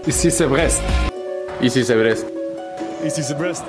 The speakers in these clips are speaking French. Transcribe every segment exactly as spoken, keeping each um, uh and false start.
Ici c'est Brest. Ici c'est Brest. Ici c'est Brest.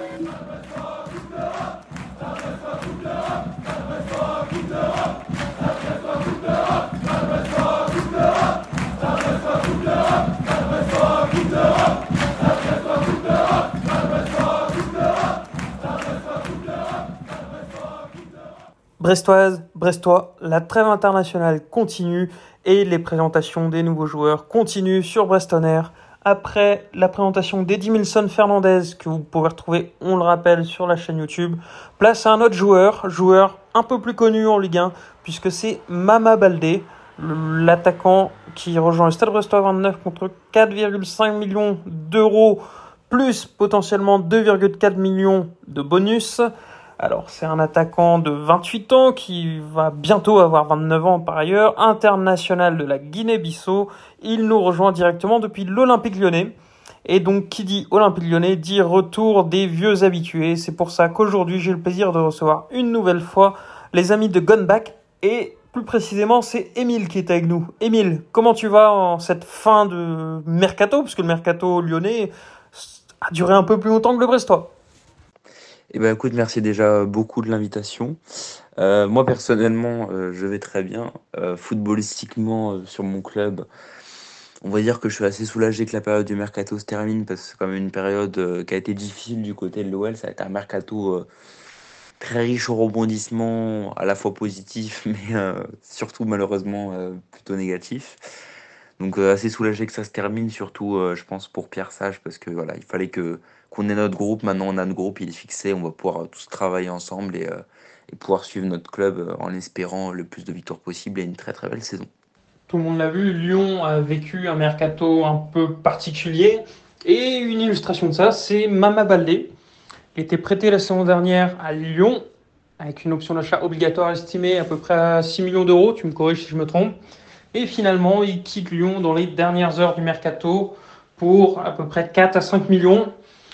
Brestoise, Brestois, la trêve internationale continue et les présentations des nouveaux joueurs continuent sur Brest On Air. Après la présentation d'Edimilson Fernandez, que vous pouvez retrouver, on le rappelle, sur la chaîne YouTube, place à un autre joueur, joueur un peu plus connu en Ligue un, puisque c'est Mama Baldé, l'attaquant qui rejoint le Stade Brestois vingt-neuf contre quatre virgule cinq millions d'euros, plus potentiellement deux virgule quatre millions de bonus. Alors, c'est un attaquant de vingt-huit ans qui va bientôt avoir vingt-neuf ans par ailleurs, international de la Guinée-Bissau. Il nous rejoint directement depuis l'Olympique Lyonnais. Et donc, qui dit Olympique Lyonnais dit retour des vieux habitués. C'est pour ça qu'aujourd'hui, j'ai le plaisir de recevoir une nouvelle fois les amis de Gone Back. Et plus précisément, c'est Émile qui est avec nous. Émile, comment tu vas en cette fin de mercato? Parce que le mercato lyonnais a duré un peu plus longtemps que le brestois. Eh ben, écoute, merci déjà beaucoup de l'invitation. Euh, moi, personnellement, euh, je vais très bien. Euh, footballistiquement, euh, sur mon club, on va dire que je suis assez soulagé que la période du mercato se termine parce que c'est quand même une période euh, qui a été difficile du côté de l'O L. Ça a été un mercato euh, très riche au rebondissement, à la fois positif, mais euh, surtout malheureusement euh, plutôt négatif. Donc euh, assez soulagé que ça se termine, surtout euh, je pense pour Pierre Sage, parce que voilà, il fallait que qu'on ait notre groupe. Maintenant on a notre groupe, il est fixé, on va pouvoir euh, tous travailler ensemble et, euh, et pouvoir suivre notre club euh, en espérant le plus de victoires possible et une très très belle saison. Tout le monde l'a vu, Lyon a vécu un mercato un peu particulier. Et une illustration de ça, c'est Mama Baldé. Il était prêté la saison dernière à Lyon, avec une option d'achat obligatoire estimée à peu près à six millions d'euros, tu me corriges si je me trompe. Et finalement, il quitte Lyon dans les dernières heures du mercato pour à peu près quatre à cinq millions.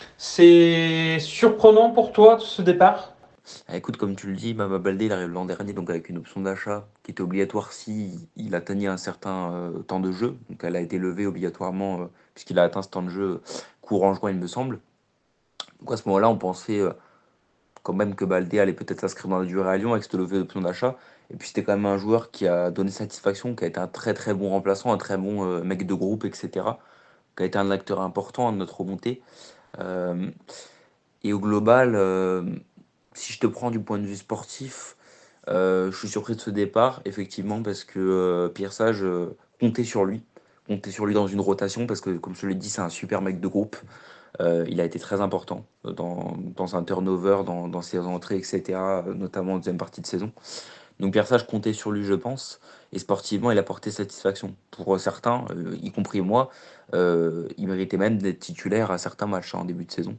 C'est surprenant pour toi ce départ? Ah, écoute, comme tu le dis, Baba Baldé il arrive l'an dernier donc avec une option d'achat qui était obligatoire si il atteignait un certain euh, temps de jeu. Donc elle a été levée obligatoirement euh, puisqu'il a atteint ce temps de jeu euh, courant juin, il me semble. Donc à ce moment-là, on pensait euh, quand même que Baldé allait peut-être s'inscrire dans la durée à Lyon avec cette levée d'option d'achat. Et puis c'était quand même un joueur qui a donné satisfaction, qui a été un très très bon remplaçant, un très bon euh, mec de groupe, et cetera. Qui a été un acteur important de notre remontée. Euh, et au global, euh, si je te prends du point de vue sportif, euh, je suis surpris de ce départ, effectivement, parce que euh, Pierre Sage euh, comptait sur lui. Comptait sur lui dans une rotation, parce que comme je l'ai dit, c'est un super mec de groupe. Euh, il a été très important dans, dans un turnover, dans, dans ses entrées, et cetera, notamment en deuxième partie de saison. Donc Pierre Sage comptait sur lui, je pense. Et sportivement, il a porté satisfaction. Pour certains, euh, y compris moi, euh, il méritait même d'être titulaire à certains matchs hein, en début de saison.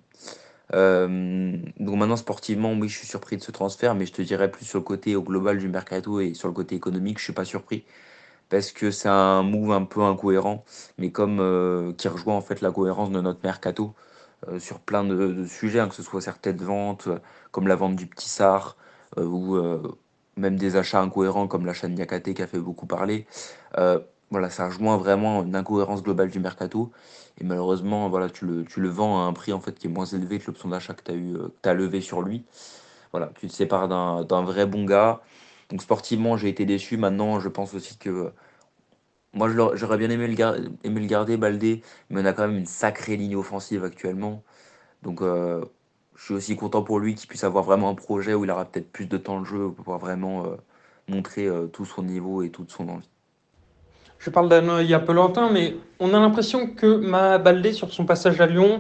Euh, donc maintenant, sportivement, oui, je suis surpris de ce transfert, mais je te dirais plus sur le côté au global du mercato et sur le côté économique, je suis pas surpris. Parce que c'est un move un peu incohérent, mais comme euh, qui rejoint en fait la cohérence de notre mercato euh, sur plein de, de sujets, hein, que ce soit certaines ventes, euh, comme la vente du Petit Sar, euh, ou euh, même des achats incohérents comme l'achat de Niakate qui a fait beaucoup parler. Euh, voilà, ça rejoint vraiment une incohérence globale du mercato. Et malheureusement, voilà, tu le, tu le vends à un prix en fait qui est moins élevé que l'option d'achat que tu as eu, euh, que t'as levé sur lui. Voilà, tu te sépares d'un, d'un vrai bon gars. Donc sportivement, j'ai été déçu. Maintenant, je pense aussi que moi, je l'aurais- j'aurais bien aimé le, gar- aimé le garder, Baldé, mais on a quand même une sacrée ligne offensive actuellement. Donc, euh, je suis aussi content pour lui qu'il puisse avoir vraiment un projet où il aura peut-être plus de temps de jeu pour pouvoir vraiment euh, montrer euh, tout son niveau et toute son envie. Je parle d'un œil un peu lointain, mais on a l'impression que Mama Baldé, sur son passage à Lyon,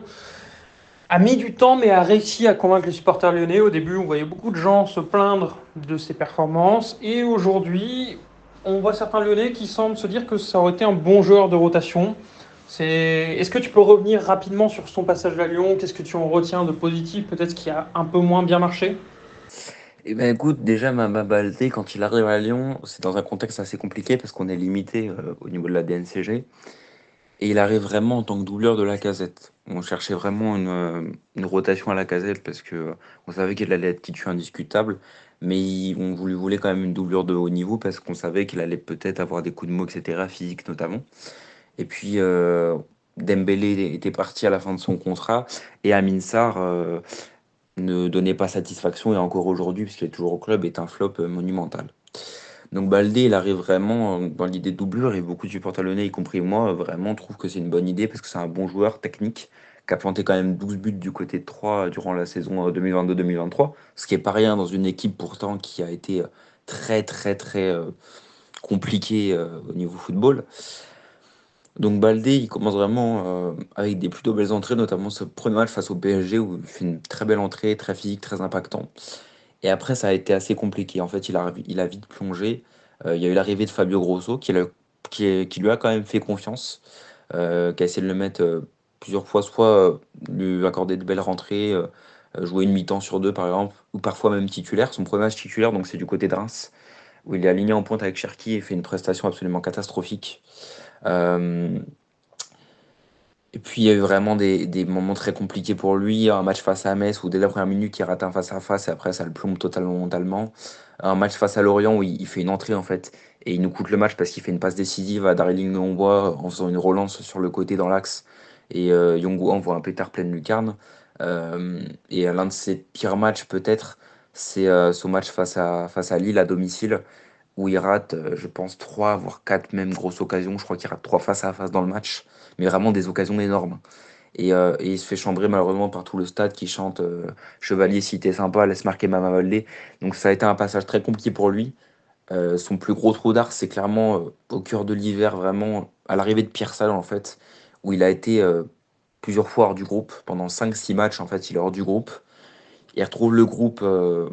a mis du temps, mais a réussi à convaincre les supporters lyonnais. Au début, on voyait beaucoup de gens se plaindre de ses performances. Et aujourd'hui, on voit certains lyonnais qui semblent se dire que ça aurait été un bon joueur de rotation. C'est... Est-ce que tu peux revenir rapidement sur son passage à Lyon? Qu'est-ce que tu en retiens de positif? Peut-être qui a un peu moins bien marché? Eh ben écoute, déjà Mama Baldé, quand il arrive à Lyon, c'est dans un contexte assez compliqué parce qu'on est limité euh, au niveau de la D N C G. Et il arrive vraiment en tant que doubleur de Lacazette. On cherchait vraiment une, euh, une rotation à Lacazette parce que euh, on savait qu'il allait être titulaire indiscutable, mais il- on voulait, voulait quand même une doublure de haut niveau parce qu'on savait qu'il allait peut-être avoir des coups de mots, et cetera, physiques notamment. Et puis, euh, Dembélé était parti à la fin de son contrat et Amin Sarr euh, ne donnait pas satisfaction et encore aujourd'hui, puisqu'il est toujours au club, est un flop euh, monumental. Donc Baldé, il arrive vraiment euh, dans l'idée de doublure et beaucoup de supporters lyonnais, y compris moi, euh, vraiment trouvent que c'est une bonne idée parce que c'est un bon joueur technique qui a planté quand même douze buts du côté de Troyes durant la saison euh, deux mille vingt-deux deux mille vingt-trois, ce qui est pas rien dans une équipe pourtant qui a été euh, très très très euh, compliquée euh, au niveau football. Donc Baldé, il commence vraiment euh, avec des plutôt belles entrées, notamment ce premier match face au P S G où il fait une très belle entrée, très physique, très impactant. Et après, ça a été assez compliqué. En fait, il a, il a vite plongé. Euh, il y a eu l'arrivée de Fabio Grosso qui, l'a- qui, est- qui lui a quand même fait confiance, euh, qui a essayé de le mettre euh, plusieurs fois, soit euh, lui accorder de belles rentrées, euh, euh, jouer une mi-temps sur deux par exemple, ou parfois même titulaire. Son premier match titulaire, donc c'est du côté de Reims, où il est aligné en pointe avec Cherki et fait une prestation absolument catastrophique. Euh, et puis il y a eu vraiment des, des moments très compliqués pour lui. Un match face à Metz où dès la première minute il rate un face à face et après ça le plombe totalement mentalement. Un match face à Lorient où il, il fait une entrée en fait et il nous coûte le match parce qu'il fait une passe décisive à Daryl Ngongois en faisant une relance sur le côté dans l'axe et euh, Yongoua envoie un pétard pleine lucarne. Euh, et l'un de ses pires matchs peut-être c'est euh, ce match face à, face à Lille à domicile où il rate, euh, je pense, trois, voire quatre même grosses occasions. Je crois qu'il rate trois face à face dans le match, mais vraiment des occasions énormes. Et, euh, et il se fait chambrer malheureusement par tout le stade qui chante euh, Chevalier, si t'es sympa, laisse marquer Mama Baldé. Donc ça a été un passage très compliqué pour lui. Euh, son plus gros trou d'art, c'est clairement euh, au cœur de l'hiver, vraiment à l'arrivée de Pierre Salle en fait, où il a été euh, plusieurs fois hors du groupe. Pendant cinq six matchs, en fait, il est hors du groupe. Il retrouve le groupe euh,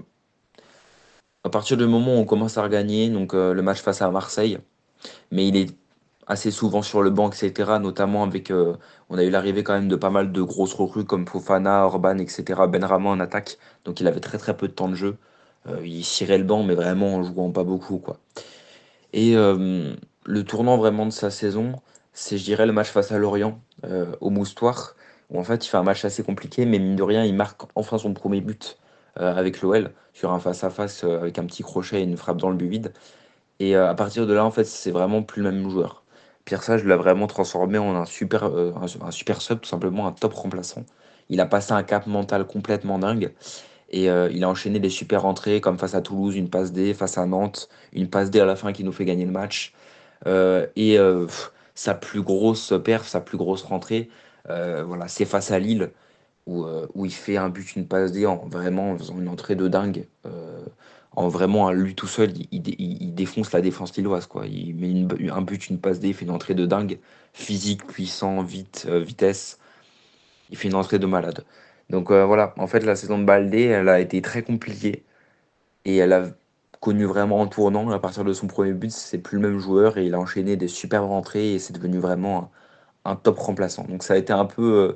à partir du moment où on commence à regagner, donc euh, le match face à Marseille. Mais il est assez souvent sur le banc, et cetera. Notamment avec, euh, on a eu l'arrivée quand même de pas mal de grosses recrues comme Fofana, Orban, et cetera. Benrahma en attaque, donc il avait très très peu de temps de jeu. Euh, il cirait le banc, mais vraiment en jouant pas beaucoup, quoi. Et euh, le tournant vraiment de sa saison, c'est, je dirais, le match face à Lorient, euh, au Moustoir, où en fait il fait un match assez compliqué, mais mine de rien, il marque enfin son premier but euh, avec l'O L sur un face-à-face euh, avec un petit crochet et une frappe dans le but vide. Et euh, à partir de là, en fait, c'est vraiment plus le même joueur. Pierre Sage l'a vraiment transformé en un super, euh, un, un super sub, tout simplement un top remplaçant. Il a passé un cap mental complètement dingue et euh, il a enchaîné des super entrées comme face à Toulouse, une passe D, face à Nantes, une passe D à la fin qui nous fait gagner le match. Euh, et euh, pff, sa plus grosse perf, sa plus grosse rentrée, euh, voilà, c'est face à Lille où, euh, où il fait un but, une passe D en vraiment en faisant une entrée de dingue. Euh, en vraiment, à lui tout seul, il, il dé- il- il défonce la défense lilloise, quoi. Il met une- un but, une passe D, il fait une entrée de dingue. Physique, puissant, vite, euh, vitesse. Il fait une entrée de malade. Donc euh, voilà, en fait, la saison de Baldé, elle a été très compliquée. Et elle a connu vraiment un tournant. À partir de son premier but, c'est plus le même joueur et il a enchaîné des superbes rentrées et c'est devenu vraiment un, un top remplaçant. Donc ça a été un peu. euh,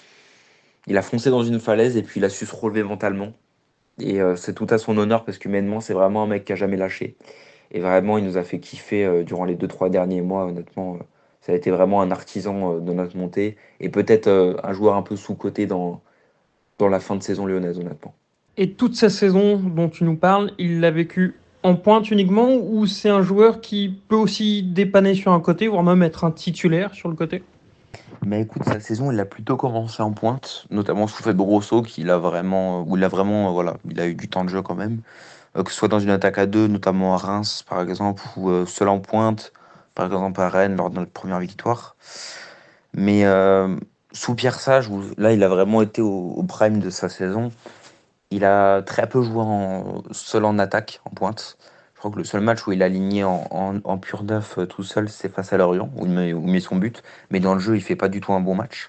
il a foncé dans une falaise et puis il a su se relever mentalement. Et euh, c'est tout à son honneur parce qu'humainement, c'est vraiment un mec qui a jamais lâché. Et vraiment, il nous a fait kiffer euh, durant les deux, trois derniers mois, honnêtement. euh, ça a été vraiment un artisan euh, de notre montée. Et peut-être euh, un joueur un peu sous-coté dans, dans la fin de saison lyonnaise, honnêtement. Et toute cette saison dont tu nous parles, il l'a vécu en pointe uniquement ou c'est un joueur qui peut aussi dépanner sur un côté, voire même être un titulaire sur le côté? Mais écoute, sa saison, il a plutôt commencé en pointe, notamment sous Fabio Grosso, qui l'a vraiment, où il a vraiment, euh, voilà, il a eu du temps de jeu quand même. Euh, que ce soit dans une attaque à deux, notamment à Reims, par exemple, ou euh, seul en pointe, par exemple à Rennes, lors de notre première victoire. Mais euh, sous Pierre Sage, où là, il a vraiment été au, au prime de sa saison, il a très peu joué en, seul en attaque, en pointe. Je crois que le seul match où il a aligné en, en, en pur neuf euh, tout seul, c'est face à Lorient, où il met, où il met son but. Mais dans le jeu, il fait pas du tout un bon match.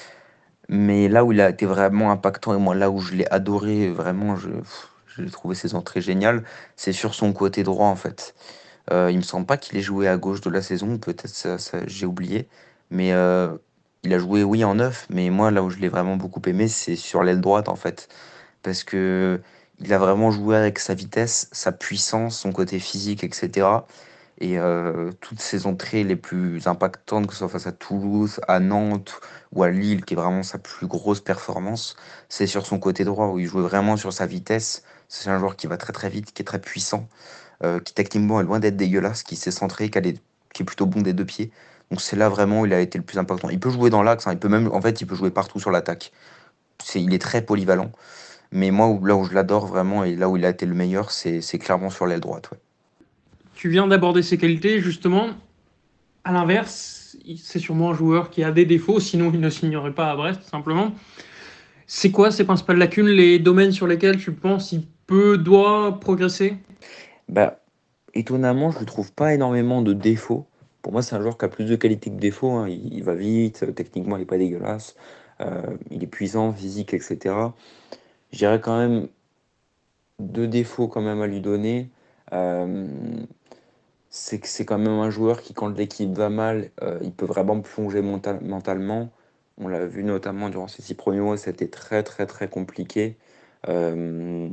Mais là où il a été vraiment impactant, et moi là où je l'ai adoré, vraiment, je, pff, j'ai trouvé ses entrées géniales, c'est sur son côté droit en fait. Euh, il me semble pas qu'il ait joué à gauche de la saison, peut-être ça, ça- j'ai oublié. Mais euh, il a joué, oui, en neuf, mais moi là où je l'ai vraiment beaucoup aimé, c'est sur l'aile droite en fait. Parce que il a vraiment joué avec sa vitesse, sa puissance, son côté physique, et cetera. Et euh, toutes ses entrées les plus impactantes, que ce soit face à Toulouse, à Nantes ou à Lille, qui est vraiment sa plus grosse performance, c'est sur son côté droit, où il jouait vraiment sur sa vitesse. C'est un joueur qui va très très vite, qui est très puissant, euh, qui techniquement est loin d'être dégueulasse, qui sait centrer, qui, a les- qui est plutôt bon des deux pieds. Donc c'est là vraiment où il a été le plus important. Il peut jouer dans l'axe, hein, il peut même, en fait, il peut jouer partout sur l'attaque. C'est, il est très polyvalent. Mais moi, où- là où je l'adore vraiment et là où il a été le meilleur, c'est, c'est clairement sur l'aile droite. Ouais. Tu viens d'aborder ses qualités, justement. À l'inverse, c'est sûrement un joueur qui a des défauts, sinon il ne signerait pas à Brest, simplement. C'est quoi ses principales lacunes, les domaines sur lesquels tu penses il peut, doit progresser? Bah, étonnamment, je ne trouve pas énormément de défauts. Pour moi, c'est un joueur qui a plus de qualité que de défauts, hein. Il, il va vite, euh, techniquement, il n'est pas dégueulasse. Euh, il est puissant, physique, et cetera. Je dirais quand même deux défauts quand même à lui donner. Euh, c'est que c'est quand même un joueur qui, quand l'équipe va mal, euh, il peut vraiment plonger mental- mentalement. On l'a vu notamment durant ces six premiers mois, c'était très très très compliqué. Euh,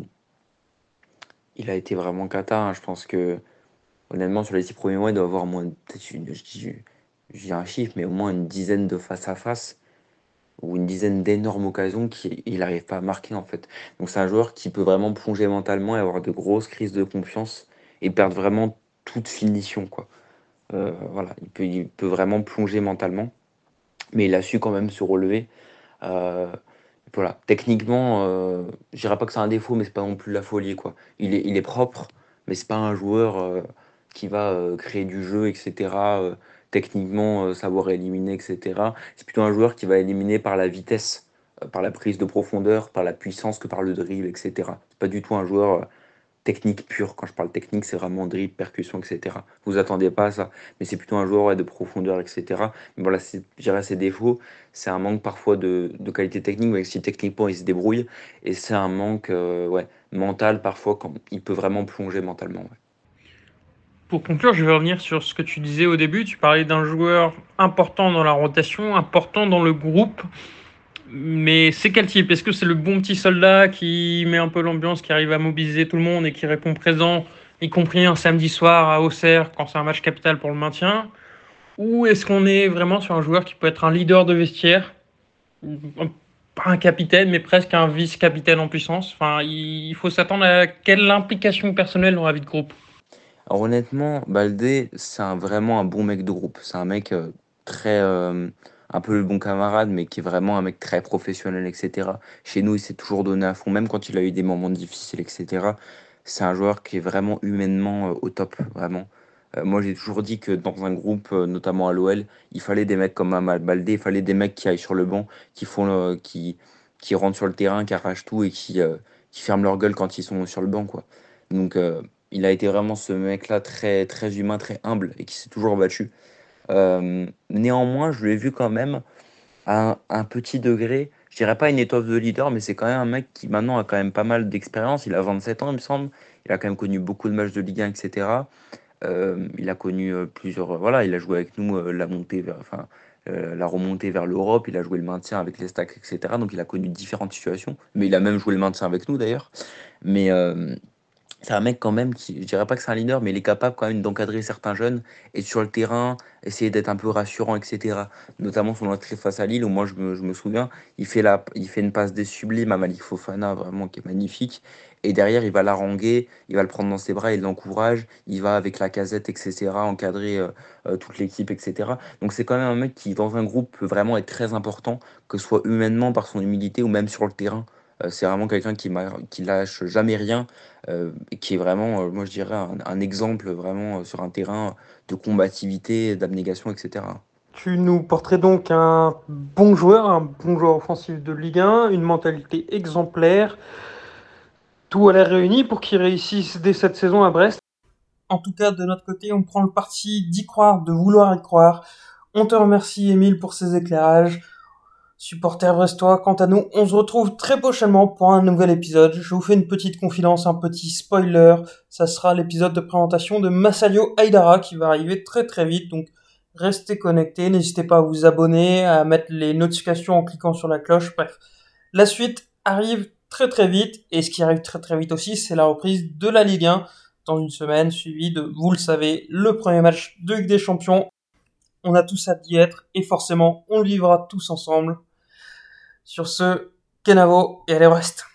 il a été vraiment cata, hein. Je pense que honnêtement, sur les six premiers mois, il doit avoir au moins, peut-être une- je dis, je dis un chiffre, mais au moins une dizaine de face-à-face ou une dizaine d'énormes occasions qu'il n'arrive pas à marquer en fait. Donc c'est un joueur qui peut vraiment plonger mentalement et avoir de grosses crises de confiance et perdre vraiment toute finition, quoi. Euh, voilà, il peut, il peut vraiment plonger mentalement, mais il a su quand même se relever. Euh, voilà, techniquement, euh, je dirais pas que c'est un défaut, mais c'est pas non plus la folie, quoi. Il est, il est propre, mais c'est pas un joueur euh, qui va euh, créer du jeu, et cetera euh, techniquement, euh, savoir éliminer, et cetera. C'est plutôt un joueur qui va éliminer par la vitesse, euh, par la prise de profondeur, par la puissance que par le dribble, et cetera. C'est pas du tout un joueur euh, technique pure. Quand je parle technique, c'est vraiment dribble, percussion, et cetera. Vous attendez pas à ça, mais c'est plutôt un joueur ouais, de profondeur, et cetera. Mais voilà, c'est, je dirais ses défauts, c'est un manque parfois de, de qualité technique, même si techniquement il se débrouille, et c'est un manque euh, ouais, mental parfois quand il peut vraiment plonger mentalement. Ouais. Pour conclure, je vais revenir sur ce que tu disais au début. Tu parlais d'un joueur important dans la rotation, important dans le groupe. Mais c'est quel type? Est-ce que c'est le bon petit soldat qui met un peu l'ambiance, qui arrive à mobiliser tout le monde et qui répond présent, y compris un samedi soir à Auxerre quand c'est un match capital pour le maintien? Ou est-ce qu'on est vraiment sur un joueur qui peut être un leader de vestiaire, pas un capitaine, mais presque un vice-capitaine en puissance? Enfin, il faut s'attendre à quelle implication personnelle dans la vie de groupe? Alors honnêtement, Baldé, c'est un- vraiment un bon mec de groupe. C'est un mec euh, très... euh, un peu le bon camarade, mais qui est vraiment un mec très professionnel, et cetera. Chez nous, il s'est toujours donné à fond, même quand il a eu des moments difficiles, et cetera. C'est un joueur qui est vraiment humainement euh, au top, vraiment. Euh, moi, j'ai toujours dit que dans un groupe, euh, notamment à l'O L, il fallait des mecs comme Amal Baldé, il fallait des mecs qui aillent sur le banc, qui font le- qui, qui rentrent sur le terrain, qui arrachent tout et qui, euh, qui ferment leur gueule quand ils sont sur le banc, quoi. Donc, euh, il a été vraiment ce mec-là très, très humain, très humble et qui s'est toujours battu. Euh, néanmoins, je l'ai vu quand même à un, un petit degré. Je dirais pas une étoffe de leader, mais c'est quand même un mec qui maintenant a quand même pas mal d'expérience. Il a vingt-sept ans, il me semble. Il a quand même connu beaucoup de matchs de Ligue un, et cetera. Euh, il a connu euh, plusieurs. Euh, voilà, il a joué avec nous euh, la montée vers, enfin, euh, la remontée vers l'Europe. Il a joué le maintien avec les Stacks, et cetera. Donc il a connu différentes situations. Mais il a même joué le maintien avec nous d'ailleurs. Mais euh, c'est un mec quand même qui, je dirais pas que c'est un leader, mais il est capable quand même d'encadrer certains jeunes et sur le terrain, essayer d'être un peu rassurant, et cetera. Notamment son entrée face à Lille, où moi je me, je me souviens, il fait, la, il fait une passe des sublimes à Malik Fofana, vraiment qui est magnifique. Et derrière, il va l'haranguer, il va le prendre dans ses bras, il l'encourage, il va avec la casette, et cetera, encadrer euh, euh, toute l'équipe, et cetera. Donc c'est quand même un mec qui, dans un groupe, peut vraiment être très important, que ce soit humainement par son humilité ou même sur le terrain. Euh, c'est vraiment quelqu'un qui, m'a- qui lâche jamais rien euh, qui est vraiment, euh, moi je dirais, un, un exemple vraiment euh, sur un terrain de combativité, d'abnégation, et cetera. Tu nous porterais donc un bon joueur, un bon joueur offensif de Ligue un, une mentalité exemplaire, tout à l'air réuni pour qu'il réussisse dès cette saison à Brest. En tout cas, de notre côté, on prend le parti d'y croire, de vouloir y croire. On te remercie, Émile, pour ces éclairages. Supporters brestois, quant à nous, on se retrouve très prochainement pour un nouvel épisode. Je vous fais une petite confidence, un petit spoiler. Ça sera l'épisode de présentation de Massalio Haidara qui va arriver très très vite. Donc, restez connectés. N'hésitez pas à vous abonner, à mettre les notifications en cliquant sur la cloche. Bref, la suite arrive très très vite. Et ce qui arrive très très vite aussi, c'est la reprise de la Ligue un dans une semaine, suivie de, vous le savez, le premier match de Ligue des Champions. On a tous hâte d'y être et forcément, on le vivra tous ensemble. Sur ce, Kenavo et allez Brest.